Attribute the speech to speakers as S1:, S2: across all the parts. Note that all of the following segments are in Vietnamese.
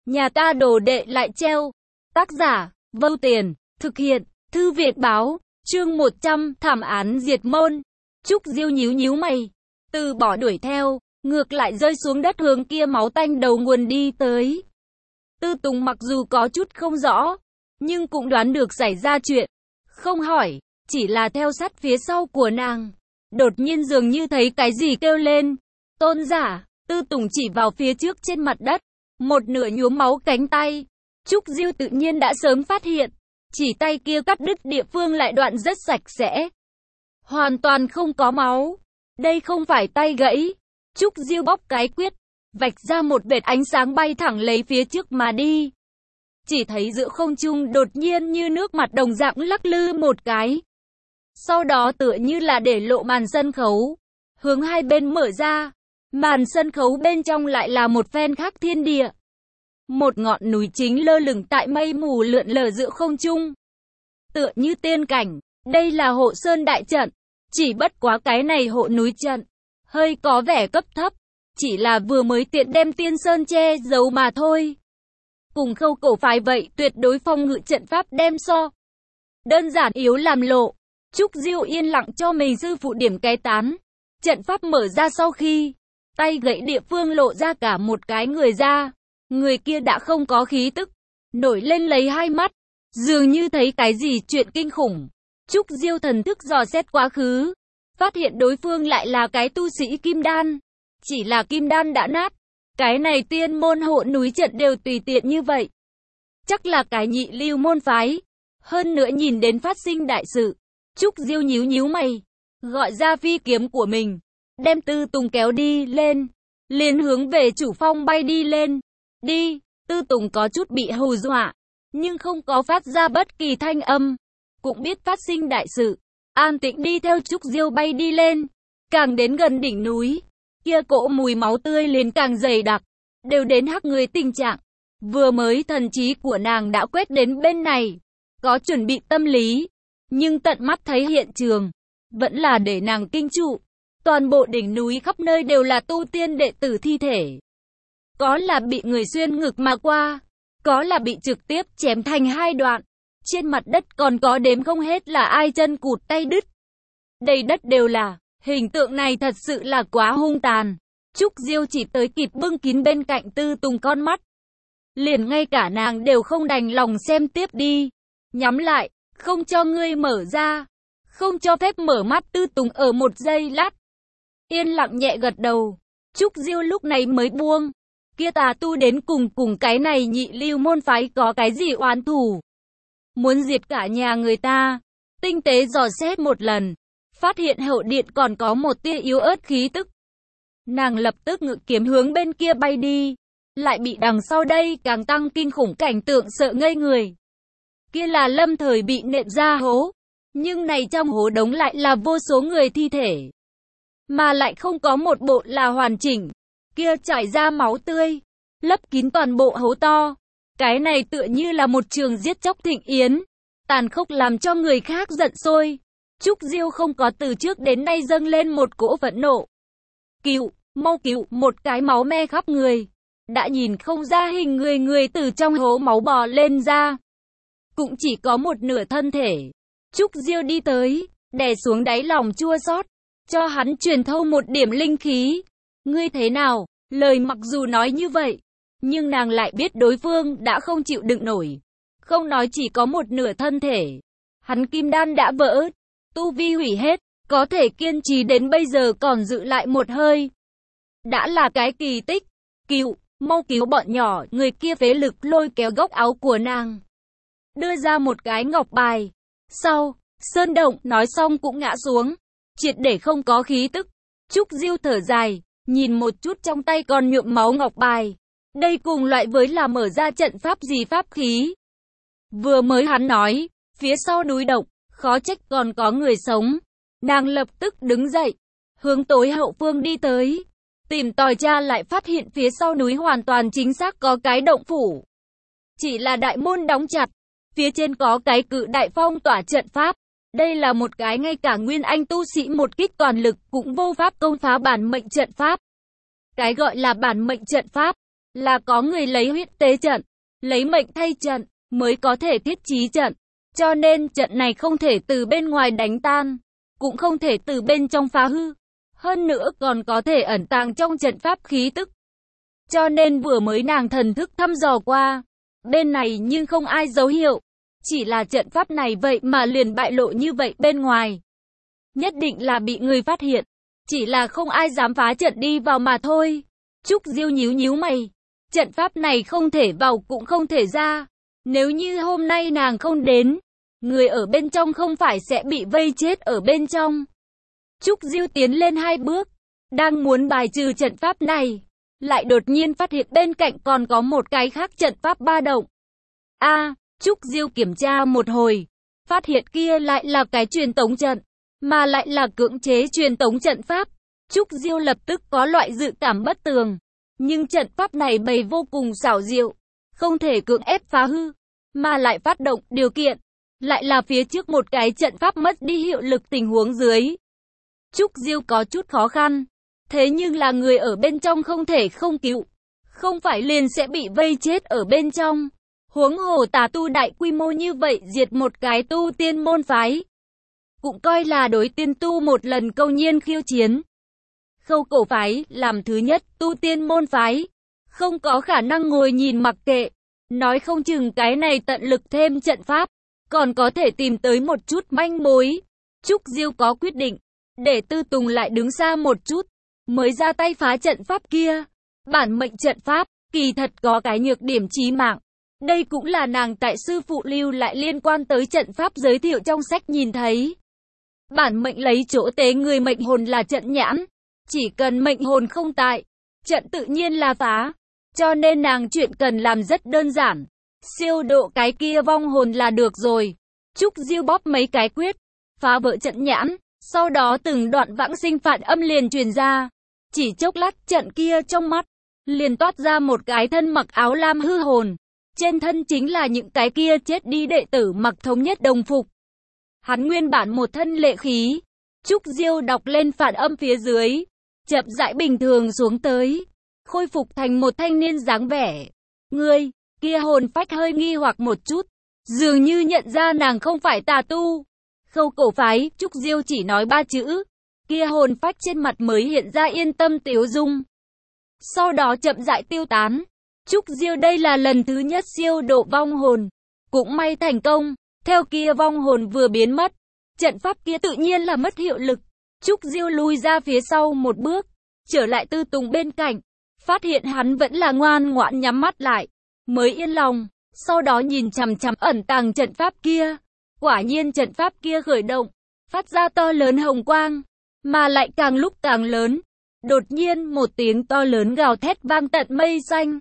S1: Nhà ta đồ đệ lại treo. Tác giả, Vô Tiền, thực hiện, Thư viện báo, chương 100, thảm án diệt môn. Trúc Diêu nhíu nhíu mày, từ bỏ đuổi theo, ngược lại rơi xuống đất hướng kia máu tanh đầu nguồn đi tới. Tư Tùng mặc dù có chút không rõ, nhưng cũng đoán được xảy ra chuyện. Không hỏi, chỉ là theo sát phía sau của nàng. Đột nhiên dường như thấy cái gì kêu lên. Tôn giả, Tư Tùng chỉ vào phía trước trên mặt đất. Một nửa nhuốm máu cánh tay. Trúc Diêu tự nhiên đã sớm phát hiện. Chỉ tay kia cắt đứt địa phương lại đoạn rất sạch sẽ. Hoàn toàn không có máu. Đây không phải tay gãy. Trúc Diêu bóp cái quyết. Vạch ra một vệt ánh sáng bay thẳng lấy phía trước mà đi. Chỉ thấy giữa không trung đột nhiên như nước mặt đồng dạng lắc lư một cái. Sau đó tựa như là để lộ màn sân khấu. Hướng hai bên mở ra. Màn sân khấu bên trong lại là một phen khác thiên địa. Một ngọn núi chính lơ lửng tại mây mù lượn lờ giữa không trung. Tựa như tiên cảnh, đây là hộ sơn đại trận. Chỉ bất quá cái này hộ núi trận, hơi có vẻ cấp thấp. Chỉ là vừa mới tiện đem tiên sơn che giấu mà thôi. Cùng Khâu cổ phái vậy tuyệt đối phòng ngự trận pháp đem so. Đơn giản yếu làm lộ. Trúc Diêu yên lặng cho mình sư phụ điểm cái tán. Trận pháp mở ra sau khi tay gãy địa phương lộ ra cả một cái người ra. Người kia đã không có khí tức. Nổi lên lấy hai mắt. Dường như thấy cái gì chuyện kinh khủng. Trúc Diêu thần thức dò xét quá khứ. Phát hiện đối phương lại là cái tu sĩ kim đan. Chỉ là kim đan đã nát. Cái này tiên môn hộ núi trận đều tùy tiện như vậy. Chắc là cái nhị lưu môn phái. Hơn nữa nhìn đến phát sinh đại sự. Trúc Diêu nhíu nhíu mày. Gọi ra phi kiếm của mình. Đem Tư Tùng kéo đi lên. Liền hướng về chủ phong bay đi lên. Đi, Tư Tùng có chút bị hù dọa. Nhưng không có phát ra bất kỳ thanh âm. Cũng biết phát sinh đại sự. An tĩnh đi theo Trúc Diêu bay đi lên. Càng đến gần đỉnh núi. Kia cỗ mùi máu tươi liền càng dày đặc. Đều đến hắc người tình trạng. Vừa mới thần trí của nàng đã quét đến bên này. Có chuẩn bị tâm lý. Nhưng tận mắt thấy hiện trường. Vẫn là để nàng kinh trụ. Toàn bộ đỉnh núi khắp nơi đều là tu tiên đệ tử thi thể. Có là bị người xuyên ngực mà qua. Có là bị trực tiếp chém thành hai đoạn. Trên mặt đất còn có đếm không hết là ai chân cụt tay đứt. Đầy đất đều là. Hình tượng này thật sự là quá hung tàn. Trúc Diêu chỉ tới kịp bưng kín bên cạnh Tư Tùng con mắt. Liền ngay cả nàng đều không đành lòng xem tiếp đi. Nhắm lại, không cho ngươi mở ra. Không cho phép mở mắt. Tư Tùng ở một giây lát. Yên lặng nhẹ gật đầu. Trúc Diêu lúc này mới buông. Kia tà tu đến cùng cái này nhị lưu môn phái có cái gì oán thù. Muốn diệt cả nhà người ta. Tinh tế dò xét một lần. Phát hiện hậu điện còn có một tia yếu ớt khí tức. Nàng lập tức ngự kiếm hướng bên kia bay đi. Lại bị đằng sau đây càng tăng kinh khủng cảnh tượng sợ ngây người. Kia là lâm thời bị nện ra hố. Nhưng này trong hố đống lại là vô số người thi thể. Mà lại không có một bộ là hoàn chỉnh. Kia chảy ra máu tươi. Lấp kín toàn bộ hố to. Cái này tựa như là một trường giết chóc thịnh yến. Tàn khốc làm cho người khác giận sôi. Trúc Diêu không có từ trước đến nay dâng lên một cỗ phẫn nộ. Cứu, mau cứu, một cái máu me khắp người. Đã nhìn không ra hình người từ trong hố máu bò lên ra. Cũng chỉ có một nửa thân thể. Trúc Diêu đi tới, đè xuống đáy lòng chua xót, cho hắn truyền thâu một điểm linh khí. Ngươi thế nào? Lời mặc dù nói như vậy, nhưng nàng lại biết đối phương đã không chịu đựng nổi. Không nói chỉ có một nửa thân thể. Hắn kim đan đã vỡ, tu vi hủy hết, có thể kiên trì đến bây giờ còn giữ lại một hơi. Đã là cái kỳ tích. Cứu, mau cứu bọn nhỏ. Người kia phế lực lôi kéo góc áo của nàng. Đưa ra một cái ngọc bài. Sau, sơn động nói xong cũng ngã xuống. Triệt để không có khí tức. Trúc Diêu thở dài. Nhìn một chút trong tay còn nhuộm máu ngọc bài. Đây cùng loại với là mở ra trận pháp gì pháp khí. Vừa mới hắn nói. Phía sau núi động. Khó trách còn có người sống. Nàng lập tức đứng dậy. Hướng tối hậu phương đi tới. Tìm tòi tra lại phát hiện phía sau núi hoàn toàn chính xác có cái động phủ. Chỉ là đại môn đóng chặt. Phía trên có cái cự đại phong tỏa trận pháp. Đây là một cái ngay cả nguyên anh tu sĩ một kích toàn lực cũng vô pháp công phá bản mệnh trận pháp. Cái gọi là bản mệnh trận pháp. là có người lấy huyết tế trận, lấy mệnh thay trận, mới có thể thiết trí trận. Cho nên trận này không thể từ bên ngoài đánh tan, cũng không thể từ bên trong phá hư. Hơn nữa còn có thể ẩn tàng trong trận pháp khí tức. Cho nên vừa mới nàng thần thức thăm dò qua, bên này nhưng không ai dấu hiệu. Chỉ là trận pháp này vậy mà liền bại lộ như vậy bên ngoài. Nhất định là bị người phát hiện. Chỉ là không ai dám phá trận đi vào mà thôi. Trúc Diêu nhíu nhíu mày. Trận pháp này không thể vào cũng không thể ra. Nếu như hôm nay nàng không đến, người ở bên trong không phải sẽ bị vây chết ở bên trong. Trúc Diêu tiến lên 2 bước, đang muốn bài trừ trận pháp này, lại đột nhiên phát hiện bên cạnh còn có một cái khác trận pháp ba động. Trúc Diêu kiểm tra một hồi, phát hiện kia lại là cái truyền tống trận, mà lại là cưỡng chế truyền tống trận pháp. Trúc Diêu lập tức có loại dự cảm bất tường, nhưng trận pháp này bày vô cùng xảo diệu, không thể cưỡng ép phá hư, mà lại phát động điều kiện, lại là phía trước một cái trận pháp mất đi hiệu lực tình huống dưới. Trúc Diêu có chút khó khăn, thế nhưng là người ở bên trong không thể không cứu, không phải liền sẽ bị vây chết ở bên trong. Huống hồ tà tu đại quy mô như vậy diệt một cái tu tiên môn phái, cũng coi là đối tiên tu một lần câu nhiên khiêu chiến. Khâu cổ phái làm thứ nhất tu tiên môn phái, không có khả năng ngồi nhìn mặc kệ, nói không chừng cái này tận lực thêm trận pháp, còn có thể tìm tới một chút manh mối. Trúc Diêu có quyết định, để Tư Tùng lại đứng xa một chút, mới ra tay phá trận pháp kia. Bản mệnh trận pháp, kỳ thật có cái nhược điểm chí mạng. Đây cũng là nàng tại sư phụ lưu lại liên quan tới trận pháp giới thiệu trong sách nhìn thấy. Bản mệnh lấy chỗ tế người mệnh hồn là trận nhãn. Chỉ cần mệnh hồn không tại, trận tự nhiên là phá. Cho nên nàng chuyện cần làm rất đơn giản. Siêu độ cái kia vong hồn là được rồi. Trúc Diêu bóp mấy cái quyết, phá vỡ trận nhãn. Sau đó từng đoạn vãng sinh phản âm liền truyền ra. Chỉ chốc lát trận kia trong mắt, liền toát ra một cái thân mặc áo lam hư hồn. Trên thân chính là những cái kia chết đi đệ tử mặc thống nhất đồng phục. Hắn nguyên bản một thân lệ khí. Trúc Diêu đọc lên phản âm phía dưới, chậm rãi bình thường xuống tới, khôi phục thành một thanh niên dáng vẻ. Ngươi, kia hồn phách hơi nghi hoặc một chút, dường như nhận ra nàng không phải tà tu. Khâu cổ phái, Trúc Diêu chỉ nói 3 chữ, kia hồn phách trên mặt mới hiện ra yên tâm tiếu dung. Sau đó chậm rãi tiêu tán. Trúc Diêu đây là lần thứ nhất siêu độ vong hồn, cũng may thành công. Theo kia vong hồn vừa biến mất, trận pháp kia tự nhiên là mất hiệu lực. Trúc Diêu lùi ra phía sau một bước, trở lại Tư Tùng bên cạnh, phát hiện hắn vẫn là ngoan ngoãn nhắm mắt lại, mới yên lòng. Sau đó nhìn chằm chằm ẩn tàng trận pháp kia. Quả nhiên trận pháp kia khởi động, phát ra to lớn hồng quang, mà lại càng lúc càng lớn. Đột nhiên một tiếng to lớn gào thét vang tận mây xanh.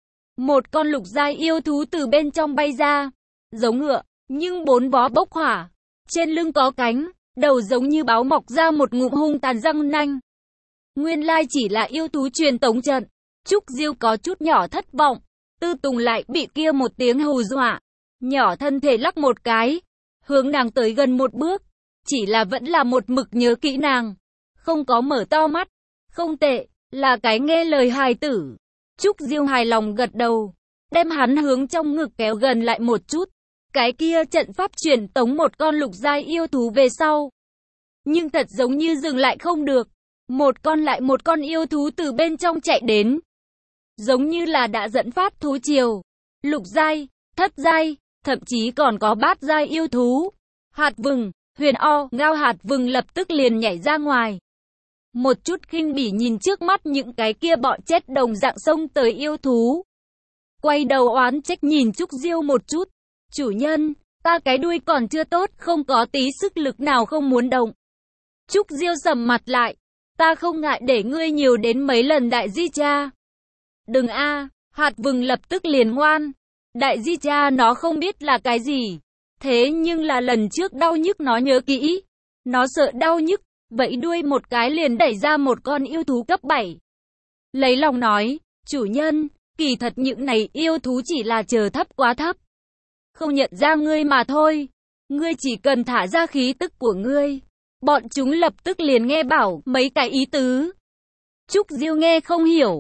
S1: Một con lục giai yêu thú từ bên trong bay ra, giống ngựa, nhưng 4 vó bốc hỏa, trên lưng có cánh, đầu giống như báo mọc ra một ngụm hung tàn răng nanh. Nguyên lai chỉ là yêu thú truyền tống trận. Trúc Diêu có chút nhỏ thất vọng, Tư Tùng lại bị kia một tiếng hù dọa, nhỏ thân thể lắc một cái, hướng nàng tới gần một bước, chỉ là vẫn là một mực nhớ kỹ nàng, không có mở to mắt. Không tệ, là cái nghe lời hài tử. Trúc Diêu hài lòng gật đầu, đem hắn hướng trong ngực kéo gần lại một chút. Cái kia trận pháp truyền tống một con lục giai yêu thú về sau, nhưng thật giống như dừng lại không được. Một con lại một con yêu thú từ bên trong chạy đến, giống như là đã dẫn phát thú triều. Lục giai, thất giai, thậm chí còn có bát giai yêu thú. Hạt vừng, huyền o, ngao hạt vừng lập tức liền nhảy ra ngoài. Một chút khinh bỉ nhìn trước mắt những cái kia bọn chết đồng dạng xông tới yêu thú. Quay đầu oán trách nhìn Trúc Diêu một chút. Chủ nhân, ta cái đuôi còn chưa tốt, không có tí sức lực nào không muốn động. Trúc Diêu sầm mặt lại. Ta không ngại để ngươi nhiều đến mấy lần đại di cha. Đừng a, hạt vừng lập tức liền ngoan. Đại di cha nó không biết là cái gì. Thế nhưng là lần trước đau nhức nó nhớ kỹ. Nó sợ đau nhức, vẫy đuôi một cái liền đẩy ra một con yêu thú cấp 7. Lấy lòng nói, chủ nhân, kỳ thật những này yêu thú chỉ là chờ thấp quá thấp. Không nhận ra ngươi mà thôi. Ngươi chỉ cần thả ra khí tức của ngươi. Bọn chúng lập tức liền nghe bảo mấy cái ý tứ. Trúc Diêu nghe không hiểu.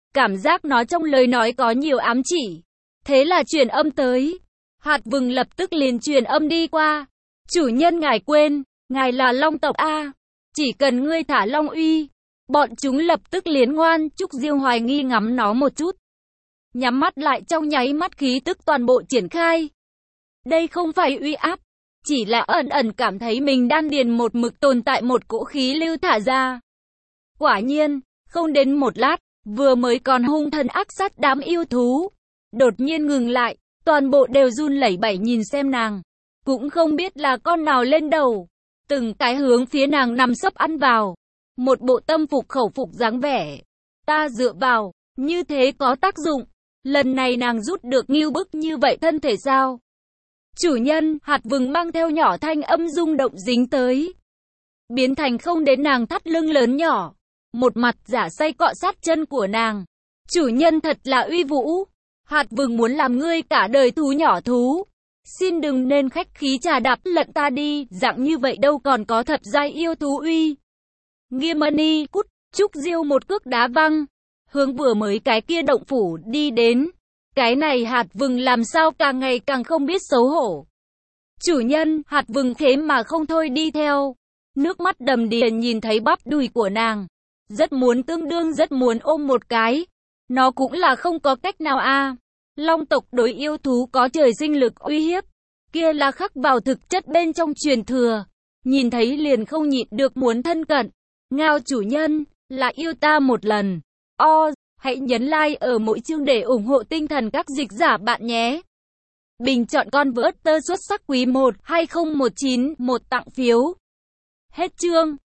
S1: Cảm giác nó trong lời nói có nhiều ám chỉ. Thế là truyền âm tới. Hạt Vừng lập tức liền truyền âm đi qua. Chủ nhân ngài quên, ngài là Long tộc A. Chỉ cần ngươi thả Long uy. Bọn chúng lập tức liền ngoan. Trúc Diêu hoài nghi ngắm nó một chút. Nhắm mắt lại, trong nháy mắt khí tức toàn bộ triển khai. Đây không phải uy áp. Chỉ là ẩn ẩn cảm thấy mình đan điền một mực tồn tại một cỗ khí lưu thả ra. Quả nhiên, không đến một lát, vừa mới còn hung thần ác sát đám yêu thú. Đột nhiên ngừng lại, toàn bộ đều run lẩy bẩy nhìn xem nàng. Cũng không biết là con nào lên đầu. Từng cái hướng phía nàng nằm sấp ăn vào. Một bộ tâm phục khẩu phục dáng vẻ. Ta dựa vào, như thế có tác dụng. Lần này nàng rút được ngưu bức như vậy thân thể sao? Chủ nhân, Hạt Vừng mang theo nhỏ thanh âm rung động dính tới. Biến thành không đến nàng thắt lưng lớn nhỏ. Một mặt giả say cọ sát chân của nàng. Chủ nhân thật là uy vũ. Hạt Vừng muốn làm ngươi cả đời thú nhỏ thú. Xin đừng nên khách khí trà đạp lận ta đi. Dạng như vậy đâu còn có thật giai yêu thú uy. Nghiêm Mani cút. Trúc Diêu một cước đá văng. Hướng vừa mới cái kia động phủ đi đến. Cái này Hạt Vừng làm sao càng ngày càng không biết xấu hổ. Chủ nhân, Hạt Vừng thế mà không thôi đi theo. Nước mắt đầm đìa nhìn thấy bắp đùi của nàng. Rất muốn tương đương rất muốn ôm một cái. Nó cũng là không có cách nào a. Long tộc đối yêu thú có trời sinh lực uy hiếp. Kia là khắc vào thực chất bên trong truyền thừa. Nhìn thấy liền không nhịn được muốn thân cận. Ngao chủ nhân, là yêu ta một lần. Hãy nhấn like ở mỗi chương để ủng hộ tinh thần các dịch giả bạn nhé. Bình chọn con vớt tơ xuất sắc quý 1 2019 1 tặng phiếu. Hết chương.